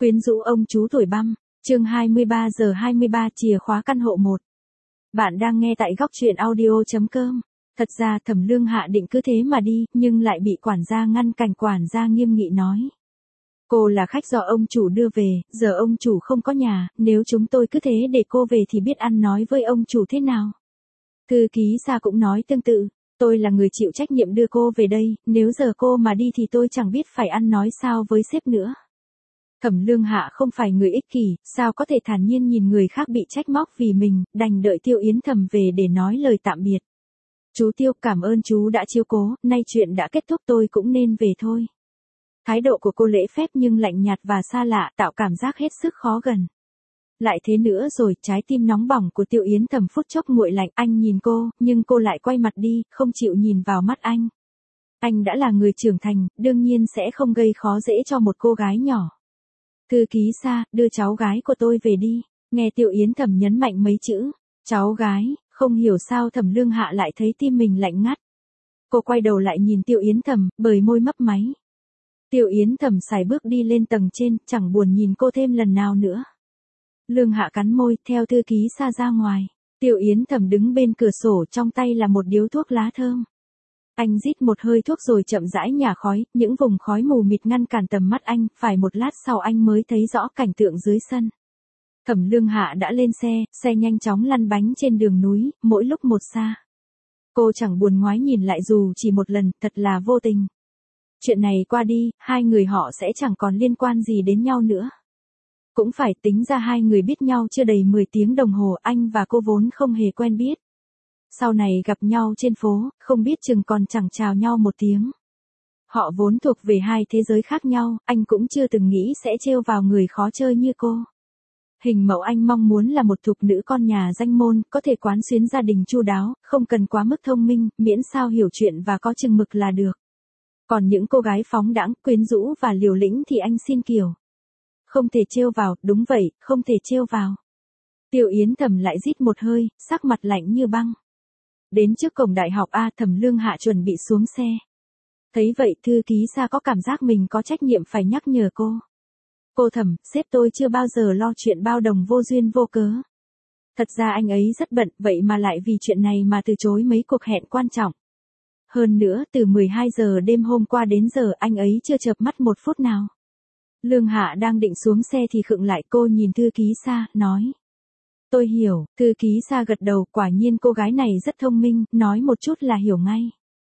Quyến rũ ông chú tuổi băm, chương 23 giờ 23 chìa khóa căn hộ 1. Bạn đang nghe tại góc truyện audio.com. Thật ra Thẩm Lương Hạ định cứ thế mà đi, nhưng lại bị quản gia ngăn cản. Quản gia nghiêm nghị nói. Cô là khách do ông chủ đưa về, giờ ông chủ không có nhà, nếu chúng tôi cứ thế để cô về thì biết ăn nói với ông chủ thế nào. Thư ký Sa cũng nói tương tự, tôi là người chịu trách nhiệm đưa cô về đây, nếu giờ cô mà đi thì tôi chẳng biết phải ăn nói sao với sếp nữa. Thẩm Lương Hạ không phải người ích kỷ, sao có thể thản nhiên nhìn người khác bị trách móc vì mình, đành đợi Tiêu Yến Thầm về để nói lời tạm biệt. Chú Tiêu, cảm ơn chú đã chiếu cố, nay chuyện đã kết thúc tôi cũng nên về thôi. Thái độ của cô lễ phép nhưng lạnh nhạt và xa lạ, tạo cảm giác hết sức khó gần. Lại thế nữa rồi, trái tim nóng bỏng của Tiêu Yến Thầm phút chốc nguội lạnh. Anh nhìn cô, nhưng cô lại quay mặt đi, không chịu nhìn vào mắt anh. Anh đã là người trưởng thành, đương nhiên sẽ không gây khó dễ cho một cô gái nhỏ. Thư ký Sa, đưa cháu gái của tôi về đi. Nghe Tiêu Yến Thầm nhấn mạnh mấy chữ, cháu gái, không hiểu sao Thẩm Lương Hạ lại thấy tim mình lạnh ngắt. Cô quay đầu lại nhìn Tiêu Yến Thầm, bời môi mấp máy. Tiêu Yến Thầm sải bước đi lên tầng trên, chẳng buồn nhìn cô thêm lần nào nữa. Lương Hạ cắn môi, theo thư ký Sa ra ngoài. Tiêu Yến Thầm đứng bên cửa sổ, trong tay là một điếu thuốc lá thơm. Anh rít một hơi thuốc rồi chậm rãi nhả khói, những vùng khói mù mịt ngăn cản tầm mắt anh, phải một lát sau anh mới thấy rõ cảnh tượng dưới sân. Thẩm Lương Hạ đã lên xe nhanh chóng lăn bánh trên đường núi, mỗi lúc một xa. Cô chẳng buồn ngoái nhìn lại dù chỉ một lần, thật là vô tình. Chuyện này qua đi, hai người họ sẽ chẳng còn liên quan gì đến nhau nữa. Cũng phải tính ra hai người biết nhau chưa đầy 10 tiếng đồng hồ, anh và cô vốn không hề quen biết. Sau này gặp nhau trên phố, không biết chừng còn chẳng chào nhau một tiếng. Họ vốn thuộc về hai thế giới khác nhau, anh cũng chưa từng nghĩ sẽ trêu vào người khó chơi như cô. Hình mẫu anh mong muốn là một thục nữ con nhà danh môn, có thể quán xuyến gia đình chu đáo, không cần quá mức thông minh, miễn sao hiểu chuyện và có chừng mực là được. Còn những cô gái phóng đãng, quyến rũ và liều lĩnh thì anh xin kiểu. Không thể trêu vào, đúng vậy, không thể trêu vào. Tiêu Yến Thầm lại rít một hơi, sắc mặt lạnh như băng. Đến trước cổng đại học A, Thẩm Lương Hạ chuẩn bị xuống xe. Thấy vậy thư ký Sa có cảm giác mình có trách nhiệm phải nhắc nhở cô. Cô Thẩm, sếp tôi chưa bao giờ lo chuyện bao đồng vô duyên vô cớ. Thật ra anh ấy rất bận, vậy mà lại vì chuyện này mà từ chối mấy cuộc hẹn quan trọng. Hơn nữa, từ 12 giờ đêm hôm qua đến giờ anh ấy chưa chợp mắt một phút nào. Lương Hạ đang định xuống xe thì khựng lại, cô nhìn thư ký Sa, nói. Tôi hiểu, thư ký Sa gật đầu, quả nhiên cô gái này rất thông minh, nói một chút là hiểu ngay.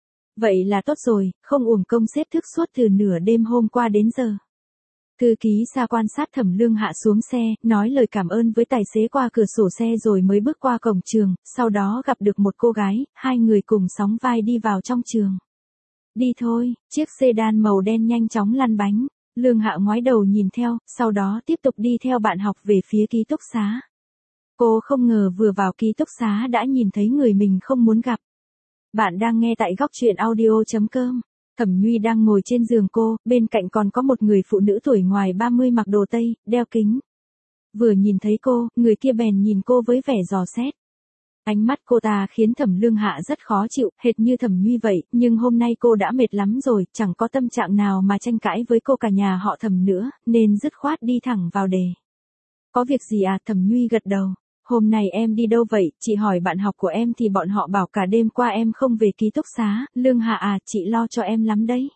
Vậy là tốt rồi, không uổng công sếp thức suốt từ nửa đêm hôm qua đến giờ. Thư ký Sa quan sát Thẩm Lương Hạ xuống xe, nói lời cảm ơn với tài xế qua cửa sổ xe rồi mới bước qua cổng trường, sau đó gặp được một cô gái, hai người cùng sóng vai đi vào trong trường. Đi thôi, chiếc sedan màu đen nhanh chóng lăn bánh, Lương Hạ ngoái đầu nhìn theo, sau đó tiếp tục đi theo bạn học về phía ký túc xá. Cô không ngờ vừa vào ký túc xá đã nhìn thấy người mình không muốn gặp. Bạn đang nghe tại góc truyện audio.com. Thẩm Nhuy đang ngồi trên giường cô, bên cạnh còn có một người phụ nữ tuổi ngoài 30 mặc đồ tây, đeo kính. Vừa nhìn thấy cô, người kia bèn nhìn cô với vẻ dò xét. Ánh mắt cô ta khiến Thẩm Lương Hạ rất khó chịu, hệt như Thẩm Nhuy vậy, nhưng hôm nay cô đã mệt lắm rồi, chẳng có tâm trạng nào mà tranh cãi với cô cả nhà họ Thẩm nữa, nên dứt khoát đi thẳng vào đề. Có việc gì à? Thẩm Nhuy gật đầu. Hôm nay em đi đâu vậy? Chị hỏi bạn học của em thì bọn họ bảo cả đêm qua em không về ký túc xá. Lương Hạ à, chị lo cho em lắm đấy.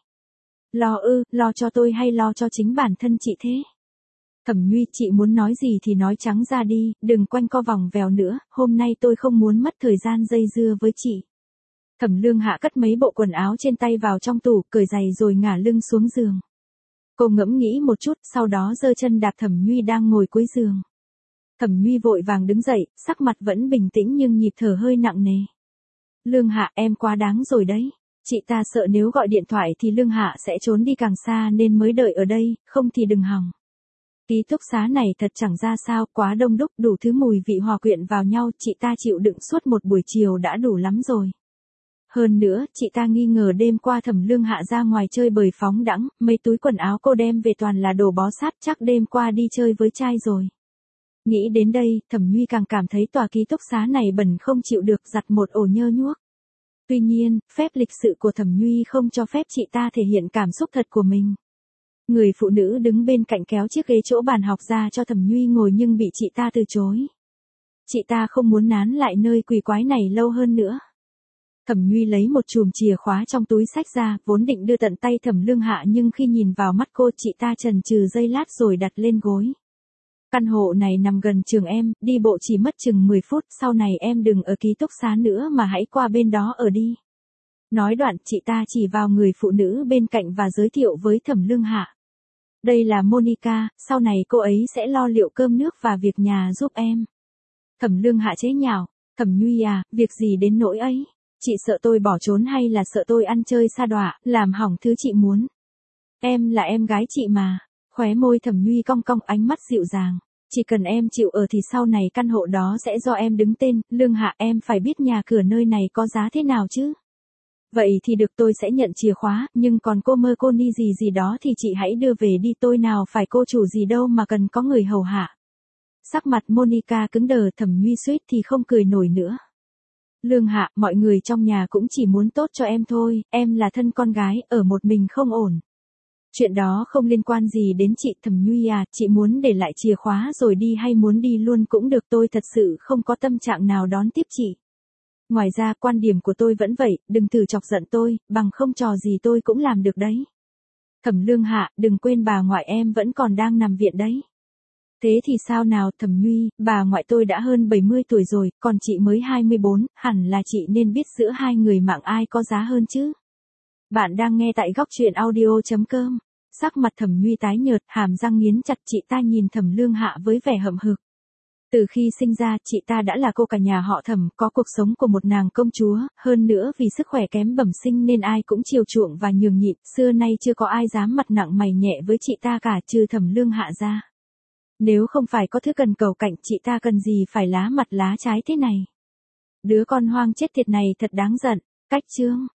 Lo ư, lo cho tôi hay lo cho chính bản thân chị thế? Thẩm Nhuy, chị muốn nói gì thì nói trắng ra đi, đừng quanh co vòng vèo nữa, hôm nay tôi không muốn mất thời gian dây dưa với chị. Thẩm Lương Hạ cất mấy bộ quần áo trên tay vào trong tủ, cởi giày rồi ngả lưng xuống giường. Cô ngẫm nghĩ một chút, sau đó giơ chân đạp Thẩm Nhuy đang ngồi cuối giường. Thẩm Nhuy vội vàng đứng dậy, sắc mặt vẫn bình tĩnh nhưng nhịp thở hơi nặng nề. Lương Hạ, em quá đáng rồi đấy. Chị ta sợ nếu gọi điện thoại thì Lương Hạ sẽ trốn đi càng xa nên mới đợi ở đây, không thì đừng hòng. Ký túc xá này thật chẳng ra sao, quá đông đúc, đủ thứ mùi vị hòa quyện vào nhau, chị ta chịu đựng suốt một buổi chiều đã đủ lắm rồi. Hơn nữa, chị ta nghi ngờ đêm qua Thẩm Lương Hạ ra ngoài chơi bời phóng đãng, mấy túi quần áo cô đem về toàn là đồ bó sát, chắc đêm qua đi chơi với trai rồi. Nghĩ đến đây, Thẩm Nhuy càng cảm thấy tòa ký túc xá này bẩn không chịu được, giặt một ổ nhơ nhuốc. Tuy nhiên, phép lịch sự của Thẩm Nhuy không cho phép chị ta thể hiện cảm xúc thật của mình. Người phụ nữ đứng bên cạnh kéo chiếc ghế chỗ bàn học ra cho Thẩm Nhuy ngồi nhưng bị chị ta từ chối. Chị ta không muốn nán lại nơi quỷ quái này lâu hơn nữa. Thẩm Nhuy lấy một chùm chìa khóa trong túi xách ra, vốn định đưa tận tay Thẩm Lương Hạ nhưng khi nhìn vào mắt cô, chị ta chần chừ giây lát rồi đặt lên gối. Căn hộ này nằm gần trường em, đi bộ chỉ mất chừng 10 phút, sau này em đừng ở ký túc xá nữa mà hãy qua bên đó ở đi. Nói đoạn, chị ta chỉ vào người phụ nữ bên cạnh và giới thiệu với Thẩm Lương Hạ. Đây là Monica, sau này cô ấy sẽ lo liệu cơm nước và việc nhà giúp em. Thẩm Lương Hạ chế nhạo, Thẩm Nhuy à, việc gì đến nỗi ấy? Chị sợ tôi bỏ trốn hay là sợ tôi ăn chơi sa đọa, làm hỏng thứ chị muốn? Em là em gái chị mà. Khóe môi Thẩm Nhuy cong cong, ánh mắt dịu dàng. Chỉ cần em chịu ở thì sau này căn hộ đó sẽ do em đứng tên. Lương Hạ, em phải biết nhà cửa nơi này có giá thế nào chứ. Vậy thì được, tôi sẽ nhận chìa khóa, nhưng còn cô mơ cô ni gì đó thì chị hãy đưa về đi, tôi nào phải cô chủ gì đâu mà cần có người hầu hạ. Sắc mặt Monica cứng đờ, Thẩm Nhuy suýt thì không cười nổi nữa. Lương Hạ, mọi người trong nhà cũng chỉ muốn tốt cho em thôi, em là thân con gái, ở một mình không ổn. Chuyện đó không liên quan gì đến chị. Thẩm Nhuy à, chị muốn để lại chìa khóa rồi đi hay muốn đi luôn cũng được, tôi thật sự không có tâm trạng nào đón tiếp chị. Ngoài ra quan điểm của tôi vẫn vậy, đừng thử chọc giận tôi, bằng không trò gì tôi cũng làm được đấy. Thẩm Lương Hạ, đừng quên bà ngoại em vẫn còn đang nằm viện đấy. Thế thì sao nào Thẩm Nhuy, bà ngoại tôi đã hơn 70 tuổi rồi, còn chị mới 24, hẳn là chị nên biết giữa hai người mạng ai có giá hơn chứ. Bạn đang nghe tại góc truyện audio.com. Sắc mặt Thẩm Nhuy tái nhợt, hàm răng nghiến chặt, chị ta nhìn Thẩm Lương Hạ với vẻ hậm hực. Từ khi sinh ra, chị ta đã là cô cả nhà họ Thẩm, có cuộc sống của một nàng công chúa, hơn nữa vì sức khỏe kém bẩm sinh nên ai cũng chiều chuộng và nhường nhịn, xưa nay chưa có ai dám mặt nặng mày nhẹ với chị ta cả, trừ Thẩm Lương Hạ ra. Nếu không phải có thứ cần cầu cạnh, chị ta cần gì phải lá mặt lá trái thế này. Đứa con hoang chết tiệt này thật đáng giận. Cách chương